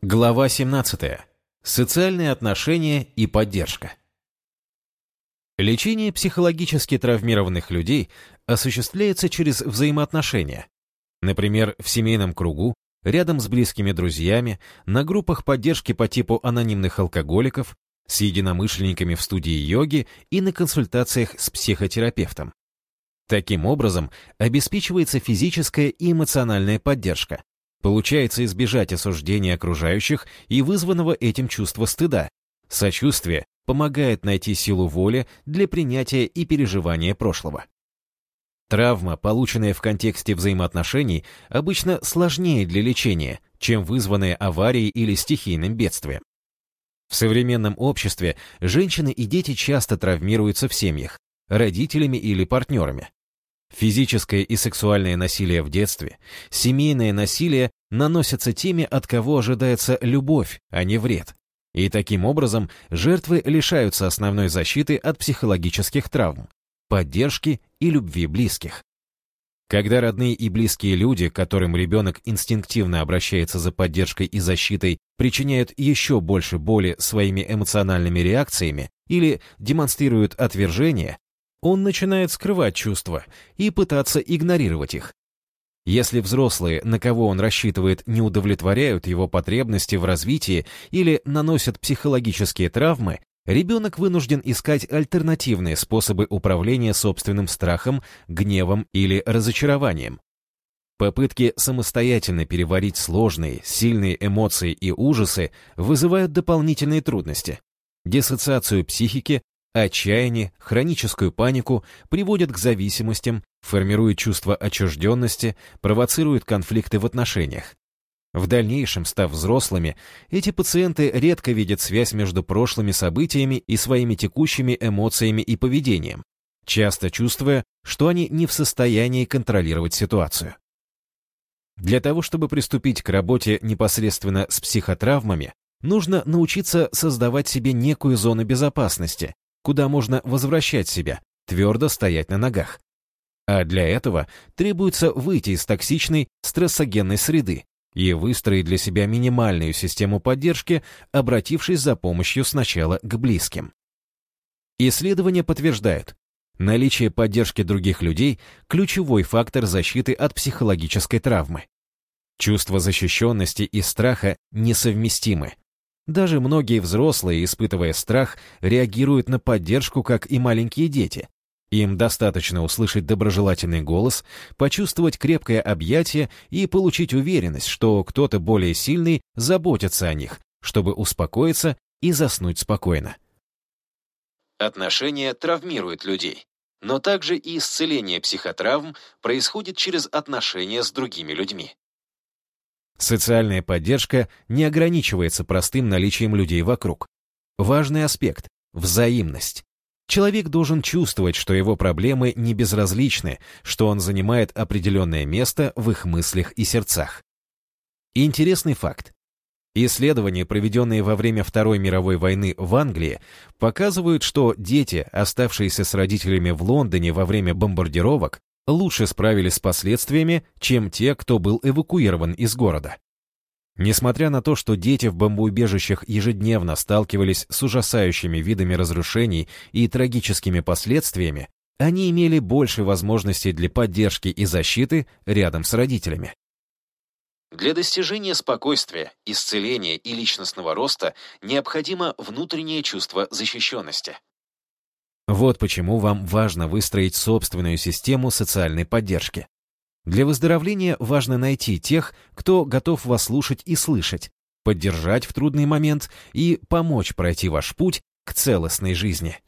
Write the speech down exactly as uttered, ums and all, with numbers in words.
Глава семнадцатая. Социальные отношения и поддержка. Лечение психологически травмированных людей осуществляется через взаимоотношения. Например, в семейном кругу, рядом с близкими друзьями, на группах поддержки по типу анонимных алкоголиков, с единомышленниками в студии йоги и на консультациях с психотерапевтом. Таким образом, обеспечивается физическая и эмоциональная поддержка. Получается избежать осуждения окружающих и вызванного этим чувства стыда. Сочувствие помогает найти силу воли для принятия и переживания прошлого. Травма, полученная в контексте взаимоотношений, обычно сложнее для лечения, чем вызванная аварией или стихийным бедствием. В современном обществе женщины и дети часто травмируются в семьях, родителями или партнерами. Физическое и сексуальное насилие в детстве, семейное насилие наносятся теми, от кого ожидается любовь, а не вред. И таким образом жертвы лишаются основной защиты от психологических травм, поддержки и любви близких. Когда родные и близкие люди, к которым ребенок инстинктивно обращается за поддержкой и защитой, причиняют еще больше боли своими эмоциональными реакциями или демонстрируют отвержение, он начинает скрывать чувства и пытаться игнорировать их. Если взрослые, на кого он рассчитывает, не удовлетворяют его потребности в развитии или наносят психологические травмы, ребенок вынужден искать альтернативные способы управления собственным страхом, гневом или разочарованием. Попытки самостоятельно переварить сложные, сильные эмоции и ужасы вызывают дополнительные трудности. Диссоциацию психики, отчаяние, хроническую панику, приводят к зависимостям, формируют чувство отчужденности, провоцируют конфликты в отношениях. В дальнейшем, став взрослыми, эти пациенты редко видят связь между прошлыми событиями и своими текущими эмоциями и поведением, часто чувствуя, что они не в состоянии контролировать ситуацию. Для того, чтобы приступить к работе непосредственно с психотравмами, нужно научиться создавать себе некую зону безопасности, куда можно возвращать себя, твердо стоять на ногах. А для этого требуется выйти из токсичной, стрессогенной среды и выстроить для себя минимальную систему поддержки, обратившись за помощью сначала к близким. Исследования подтверждают, наличие поддержки других людей – ключевой фактор защиты от психологической травмы. Чувство защищенности и страха несовместимы. Даже многие взрослые, испытывая страх, реагируют на поддержку, как и маленькие дети. Им достаточно услышать доброжелательный голос, почувствовать крепкое объятие и получить уверенность, что кто-то более сильный заботится о них, чтобы успокоиться и заснуть спокойно. Отношения травмируют людей, но также и исцеление психотравм происходит через отношения с другими людьми. Социальная поддержка не ограничивается простым наличием людей вокруг. Важный аспект – взаимность. Человек должен чувствовать, что его проблемы не безразличны, что он занимает определенное место в их мыслях и сердцах. Интересный факт. Исследования, проведенные во время Второй мировой войны в Англии, показывают, что дети, оставшиеся с родителями в Лондоне во время бомбардировок, лучше справились с последствиями, чем те, кто был эвакуирован из города. Несмотря на то, что дети в бомбоубежищах ежедневно сталкивались с ужасающими видами разрушений и трагическими последствиями, они имели больше возможностей для поддержки и защиты рядом с родителями. Для достижения спокойствия, исцеления и личностного роста необходимо внутреннее чувство защищенности. Вот почему вам важно выстроить собственную систему социальной поддержки. Для выздоровления важно найти тех, кто готов вас слушать и слышать, поддержать в трудный момент и помочь пройти ваш путь к целостной жизни.